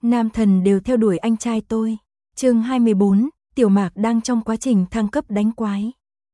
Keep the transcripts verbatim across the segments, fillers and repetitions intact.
Nam thần đều theo đuổi anh trai tôi. Chương hai mươi bốn, Tiểu Mạc đang trong quá trình thăng cấp đánh quái.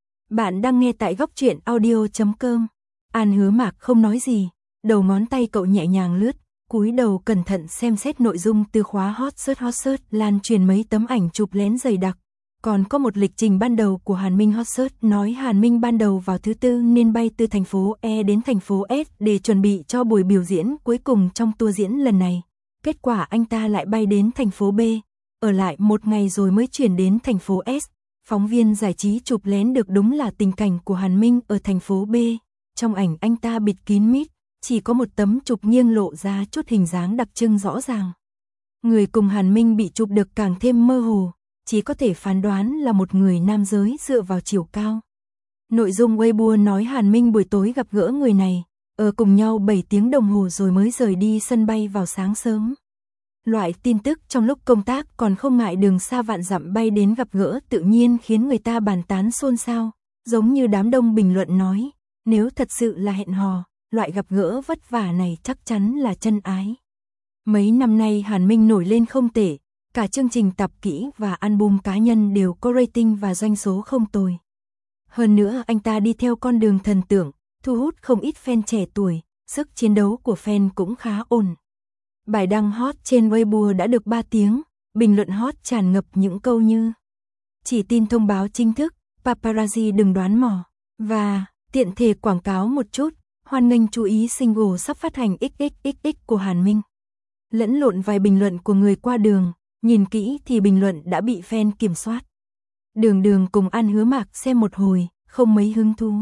Bạn đang nghe tại góc truyện audio chấm com. An Hứa Mạc không nói gì, đầu ngón tay cậu nhẹ nhàng lướt, cúi đầu cẩn thận xem xét nội dung từ khóa hot search hot search lan truyền mấy tấm ảnh chụp lén dày đặc. Còn có một lịch trình ban đầu của Hàn Minh hot search nói Hàn Minh ban đầu vào thứ tư nên bay từ thành phố E đến thành phố S để chuẩn bị cho buổi biểu diễn cuối cùng trong tour diễn lần này. Kết quả anh ta lại bay đến thành phố B, ở lại một ngày rồi mới chuyển đến thành phố S. Phóng viên giải trí chụp lén được đúng là tình cảnh của Hàn Minh ở thành phố B. Trong ảnh anh ta bịt kín mít, chỉ có một tấm chụp nghiêng lộ ra chút hình dáng đặc trưng rõ ràng. Người cùng Hàn Minh bị chụp được càng thêm mơ hồ, chỉ có thể phán đoán là một người nam giới dựa vào chiều cao. Nội dung Weibo nói Hàn Minh buổi tối gặp gỡ người này, ở cùng nhau bảy tiếng đồng hồ rồi mới rời đi sân bay vào sáng sớm. Loại tin tức trong lúc công tác còn không ngại đường xa vạn dặm bay đến gặp gỡ tự nhiên khiến người ta bàn tán xôn xao, giống như đám đông bình luận nói, nếu thật sự là hẹn hò, loại gặp gỡ vất vả này chắc chắn là chân ái. Mấy năm nay Hàn Minh nổi lên không tệ, cả chương trình tạp kỹ và album cá nhân đều có rating và doanh số không tồi. Hơn nữa anh ta đi theo con đường thần tượng, thu hút không ít fan trẻ tuổi, sức chiến đấu của fan cũng khá ổn. Bài đăng hot trên Weibo đã được ba tiếng, bình luận hot tràn ngập những câu như chỉ tin thông báo chính thức, paparazzi đừng đoán mò, và tiện thể quảng cáo một chút, hoan nghênh chú ý single sắp phát hành ích ích ích ích của Hàn Minh. Lẫn lộn vài bình luận của người qua đường, nhìn kỹ thì bình luận đã bị fan kiểm soát. Đường Đường cùng An Hứa Mạc xem một hồi, không mấy hứng thú.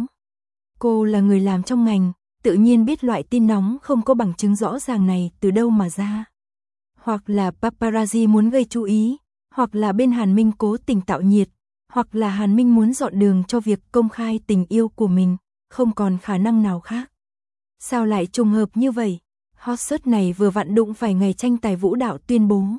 Cô là người làm trong ngành, tự nhiên biết loại tin nóng không có bằng chứng rõ ràng này từ đâu mà ra. Hoặc là paparazzi muốn gây chú ý, hoặc là bên Hàn Minh cố tình tạo nhiệt, hoặc là Hàn Minh muốn dọn đường cho việc công khai tình yêu của mình, không còn khả năng nào khác. Sao lại trùng hợp như vậy? Hot search này vừa vặn đụng phải ngày tranh tài vũ đạo tuyên bố.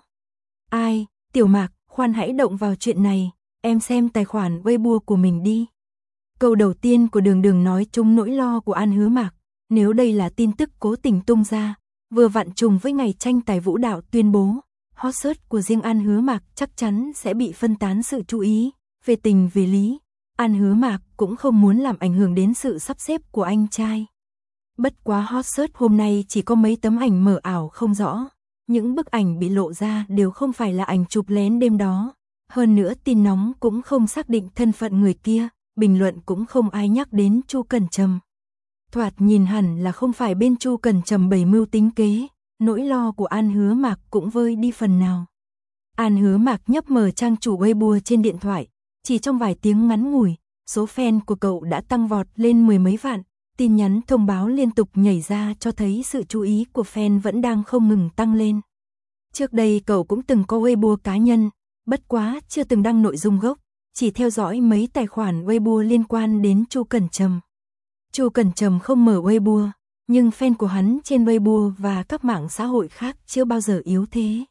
Ai, Tiểu Mạc, khoan hãy động vào chuyện này, em xem tài khoản Weibo của mình đi. Câu đầu tiên của Đường Đường nói trúng nỗi lo của An Hứa Mạc, nếu đây là tin tức cố tình tung ra, vừa vặn trùng với ngày tranh tài vũ đạo tuyên bố, hot search của riêng An Hứa Mạc chắc chắn sẽ bị phân tán sự chú ý, về tình về lý, An Hứa Mạc cũng không muốn làm ảnh hưởng đến sự sắp xếp của anh trai. Bất quá hot search hôm nay chỉ có mấy tấm ảnh mờ ảo không rõ. Những bức ảnh bị lộ ra đều không phải là ảnh chụp lén đêm đó. Hơn nữa tin nóng cũng không xác định thân phận người kia, bình luận cũng không ai nhắc đến Chu Cẩn Trầm. Thoạt nhìn hẳn là không phải bên Chu Cẩn Trầm bày mưu tính kế, nỗi lo của An Hứa Mạc cũng vơi đi phần nào. An Hứa Mạc nhấp mở trang chủ Weibo trên điện thoại, chỉ trong vài tiếng ngắn ngủi, số fan của cậu đã tăng vọt lên mười mấy vạn. Tin nhắn thông báo liên tục nhảy ra cho thấy sự chú ý của fan vẫn đang không ngừng tăng lên. Trước đây cậu cũng từng có Weibo cá nhân, bất quá chưa từng đăng nội dung gốc, chỉ theo dõi mấy tài khoản Weibo liên quan đến Chu Cẩn Trầm. Chu Cẩn Trầm không mở Weibo, nhưng fan của hắn trên Weibo và các mạng xã hội khác chưa bao giờ yếu thế.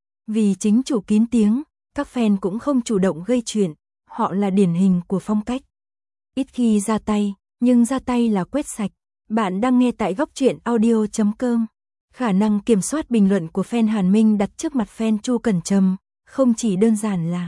Vì chính chủ kín tiếng, các fan cũng không chủ động gây chuyện, họ là điển hình của phong cách. Ít khi ra tay, nhưng ra tay là quét sạch. Bạn đang nghe tại góc truyện audio chấm com. Khả năng kiểm soát bình luận của fan Hàn Minh đặt trước mặt fan Chu Cẩn Trầm, không chỉ đơn giản là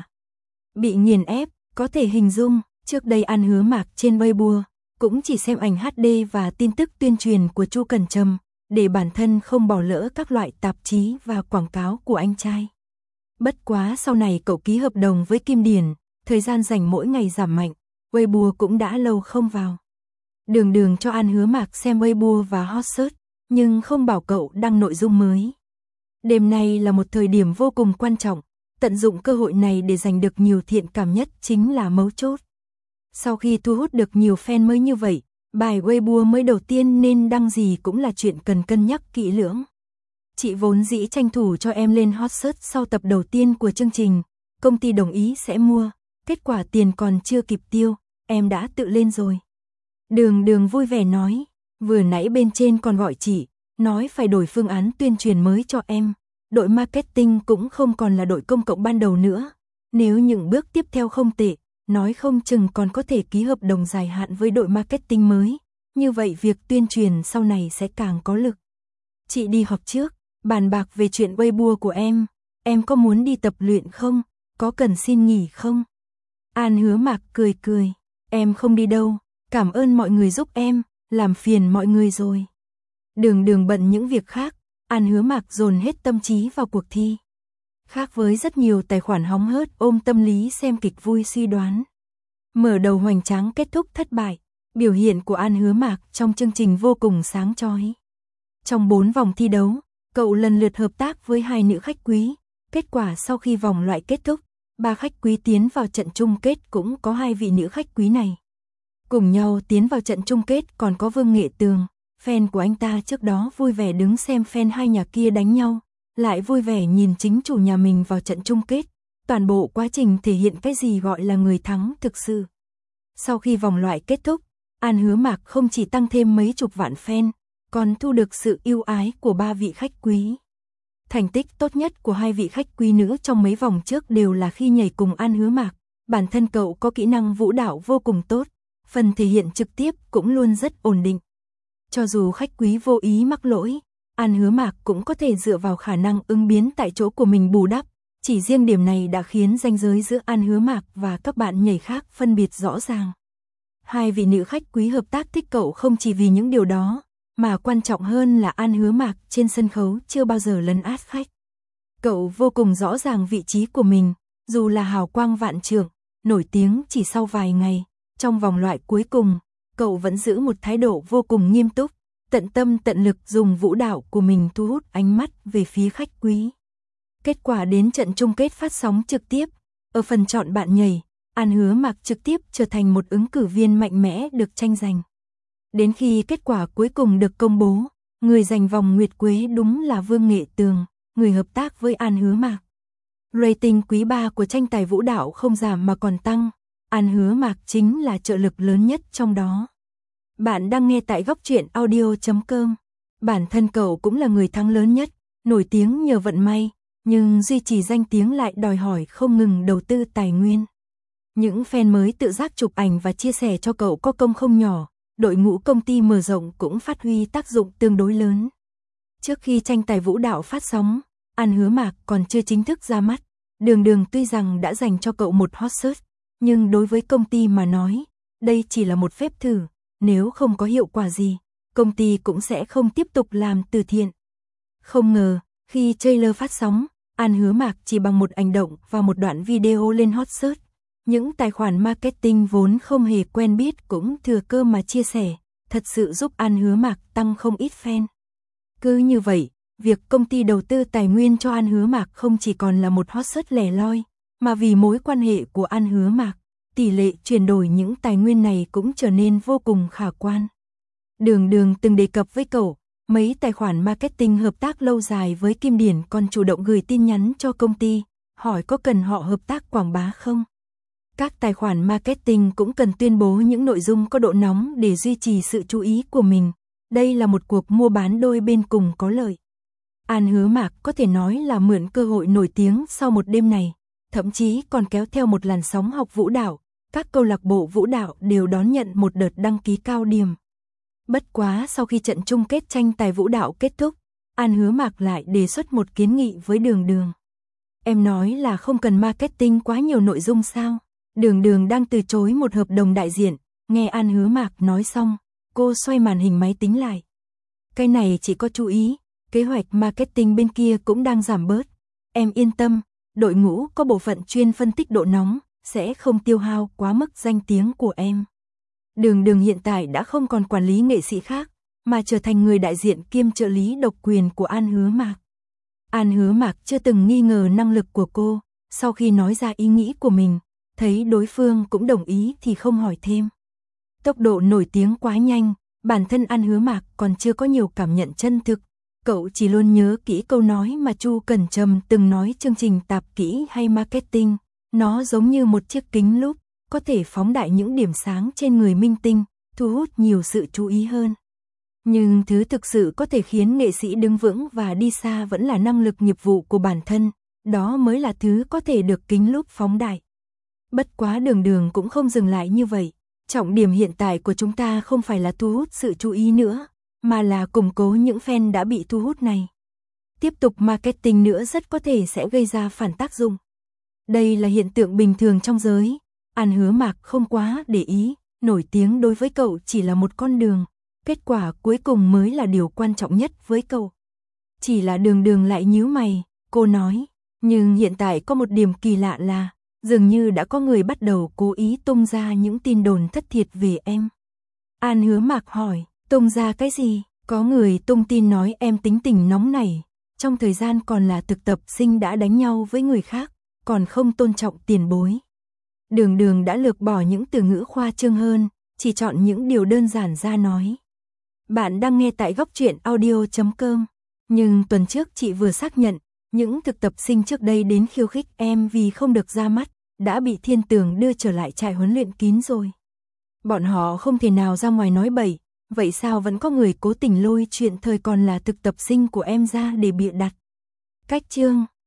bị nghiền ép, có thể hình dung, trước đây An Hứa Mạc trên Weibo, cũng chỉ xem ảnh hát đê và tin tức tuyên truyền của Chu Cẩn Trầm, để bản thân không bỏ lỡ các loại tạp chí và quảng cáo của anh trai. Bất quá sau này cậu ký hợp đồng với Kim Điển, thời gian dành mỗi ngày giảm mạnh, Weibo cũng đã lâu không vào. Đường Đường cho An Hứa Mạc xem Weibo và hot search, nhưng không bảo cậu đăng nội dung mới. Đêm nay là một thời điểm vô cùng quan trọng, tận dụng cơ hội này để giành được nhiều thiện cảm nhất chính là mấu chốt. Sau khi thu hút được nhiều fan mới như vậy, bài Weibo mới đầu tiên nên đăng gì cũng là chuyện cần cân nhắc kỹ lưỡng. Chị vốn dĩ tranh thủ cho em lên hot search sau tập đầu tiên của chương trình, công ty đồng ý sẽ mua, kết quả tiền còn chưa kịp tiêu, em đã tự lên rồi. Đường Đường vui vẻ nói, vừa nãy bên trên còn gọi chị, nói phải đổi phương án tuyên truyền mới cho em, đội marketing cũng không còn là đội công cộng ban đầu nữa, nếu những bước tiếp theo không tệ, nói không chừng còn có thể ký hợp đồng dài hạn với đội marketing mới, như vậy việc tuyên truyền sau này sẽ càng có lực. Chị đi họp trước, Bàn bạc về chuyện Weibo của em, em có muốn đi tập luyện không? Có cần xin nghỉ không? An Hứa Mạc cười cười, em không đi đâu, cảm ơn mọi người giúp em, làm phiền mọi người rồi. Đường Đường bận những việc khác, An Hứa Mạc dồn hết tâm trí vào cuộc thi. Khác với rất nhiều tài khoản hóng hớt ôm tâm lý xem kịch vui suy đoán. Mở đầu hoành tráng kết thúc thất bại, biểu hiện của An Hứa Mạc trong chương trình vô cùng sáng chói. Trong bốn vòng thi đấu, cậu lần lượt hợp tác với hai nữ khách quý. Kết quả sau khi vòng loại kết thúc, ba khách quý tiến vào trận chung kết cũng có hai vị nữ khách quý này. Cùng nhau tiến vào trận chung kết còn có Vương Nghệ Tường, fan của anh ta trước đó vui vẻ đứng xem fan hai nhà kia đánh nhau, lại vui vẻ nhìn chính chủ nhà mình vào trận chung kết. Toàn bộ quá trình thể hiện cái gì gọi là người thắng thực sự. Sau khi vòng loại kết thúc, An Hứa Mạc không chỉ tăng thêm mấy chục vạn fan, còn thu được sự yêu ái của ba vị khách quý. Thành tích tốt nhất của hai vị khách quý nữ trong mấy vòng trước đều là khi nhảy cùng An Hứa Mạc. Bản thân cậu có kỹ năng vũ đạo vô cùng tốt, phần thể hiện trực tiếp cũng luôn rất ổn định. Cho dù khách quý vô ý mắc lỗi, An Hứa Mạc cũng có thể dựa vào khả năng ứng biến tại chỗ của mình bù đắp. Chỉ riêng điểm này đã khiến ranh giới giữa An Hứa Mạc và các bạn nhảy khác phân biệt rõ ràng. Hai vị nữ khách quý hợp tác thích cậu không chỉ vì những điều đó, mà quan trọng hơn là An Hứa Mạc trên sân khấu chưa bao giờ lấn át khách. Cậu vô cùng rõ ràng vị trí của mình, dù là hào quang vạn trượng, nổi tiếng chỉ sau vài ngày. Trong vòng loại cuối cùng, cậu vẫn giữ một thái độ vô cùng nghiêm túc, tận tâm tận lực dùng vũ đạo của mình thu hút ánh mắt về phía khách quý. Kết quả đến trận chung kết phát sóng trực tiếp, ở phần chọn bạn nhảy, An Hứa Mạc trực tiếp trở thành một ứng cử viên mạnh mẽ được tranh giành. Đến khi kết quả cuối cùng được công bố, người giành vòng nguyệt quế đúng là Vương Nghệ Tường, người hợp tác với An Hứa Mạc. Rating quý ba của tranh tài vũ đạo không giảm mà còn tăng, An Hứa Mạc chính là trợ lực lớn nhất trong đó. Bạn đang nghe tại góc truyện audio chấm com. Bản thân cậu cũng là người thắng lớn nhất, nổi tiếng nhờ vận may, nhưng duy trì danh tiếng lại đòi hỏi không ngừng đầu tư tài nguyên. Những fan mới tự giác chụp ảnh và chia sẻ cho cậu có công không nhỏ, đội ngũ công ty mở rộng cũng phát huy tác dụng tương đối lớn. Trước khi tranh tài vũ đạo phát sóng, An Hứa Mạc còn chưa chính thức ra mắt. Đường Đường tuy rằng đã dành cho cậu một hot search, nhưng đối với công ty mà nói, đây chỉ là một phép thử, nếu không có hiệu quả gì, công ty cũng sẽ không tiếp tục làm từ thiện. Không ngờ, khi trailer phát sóng, An Hứa Mạc chỉ bằng một hành động và một đoạn video lên hot search. Những tài khoản marketing vốn không hề quen biết cũng thừa cơ mà chia sẻ, thật sự giúp An Hứa Mạc tăng không ít fan. Cứ như vậy, việc công ty đầu tư tài nguyên cho An Hứa Mạc không chỉ còn là một hot search lẻ loi, mà vì mối quan hệ của An Hứa Mạc, tỷ lệ chuyển đổi những tài nguyên này cũng trở nên vô cùng khả quan. Đường Đường từng đề cập với cậu, mấy tài khoản marketing hợp tác lâu dài với Kim Điển còn chủ động gửi tin nhắn cho công ty, hỏi có cần họ hợp tác quảng bá không. Các tài khoản marketing cũng cần tuyên bố những nội dung có độ nóng để duy trì sự chú ý của mình. Đây là một cuộc mua bán đôi bên cùng có lợi. An Hứa Mạc có thể nói là mượn cơ hội nổi tiếng sau một đêm này, thậm chí còn kéo theo một làn sóng học vũ đạo. Các câu lạc bộ vũ đạo đều đón nhận một đợt đăng ký cao điểm. Bất quá sau khi trận chung kết tranh tài vũ đạo kết thúc, An Hứa Mạc lại đề xuất một kiến nghị với Đường Đường. Em nói là không cần marketing quá nhiều nội dung sao? Đường Đường đang từ chối một hợp đồng đại diện, nghe An Hứa Mạc nói xong, cô xoay màn hình máy tính lại. Cái này chỉ có chú ý, kế hoạch marketing bên kia cũng đang giảm bớt. Em yên tâm, đội ngũ có bộ phận chuyên phân tích độ nóng, sẽ không tiêu hao quá mức danh tiếng của em. Đường Đường hiện tại đã không còn quản lý nghệ sĩ khác, mà trở thành người đại diện kiêm trợ lý độc quyền của An Hứa Mạc. An Hứa Mạc chưa từng nghi ngờ năng lực của cô, sau khi nói ra ý nghĩ của mình, thấy đối phương cũng đồng ý thì không hỏi thêm. Tốc độ nổi tiếng quá nhanh, bản thân An Hứa Mạc còn chưa có nhiều cảm nhận chân thực. Cậu chỉ luôn nhớ kỹ câu nói mà Chu Cẩn Trầm từng nói chương trình tạp kỹ hay marketing. Nó giống như một chiếc kính lúp, có thể phóng đại những điểm sáng trên người minh tinh, thu hút nhiều sự chú ý hơn. Nhưng thứ thực sự có thể khiến nghệ sĩ đứng vững và đi xa vẫn là năng lực nghiệp vụ của bản thân, đó mới là thứ có thể được kính lúp phóng đại. Bất quá Đường Đường cũng không dừng lại như vậy, trọng điểm hiện tại của chúng ta không phải là thu hút sự chú ý nữa, mà là củng cố những fan đã bị thu hút này. tiếp tục marketing nữa rất có thể sẽ gây ra phản tác dụng. Đây là hiện tượng bình thường trong giới. An Hứa Mạc không quá để ý, nổi tiếng đối với cậu chỉ là một con đường, kết quả cuối cùng mới là điều quan trọng nhất với cậu. Chỉ là Đường Đường lại nhíu mày, cô nói, nhưng hiện tại có một điểm kỳ lạ là, dường như đã có người bắt đầu cố ý tung ra những tin đồn thất thiệt về em. An Hứa Mạc hỏi, tung ra cái gì? Có người tung tin nói em tính tình nóng nảy, trong thời gian còn là thực tập sinh đã đánh nhau với người khác, còn không tôn trọng tiền bối. Đường Đường đã lược bỏ những từ ngữ khoa trương hơn, chỉ chọn những điều đơn giản ra nói. Bạn đang nghe tại góc truyện audio chấm com. Nhưng tuần trước chị vừa xác nhận, những thực tập sinh trước đây đến khiêu khích em vì không được ra mắt, đã bị Thiên Tường đưa trở lại trại huấn luyện kín rồi. Bọn họ không thể nào ra ngoài nói bậy, vậy sao vẫn có người cố tình lôi chuyện thời còn là thực tập sinh của em ra để bịa đặt. Cách chương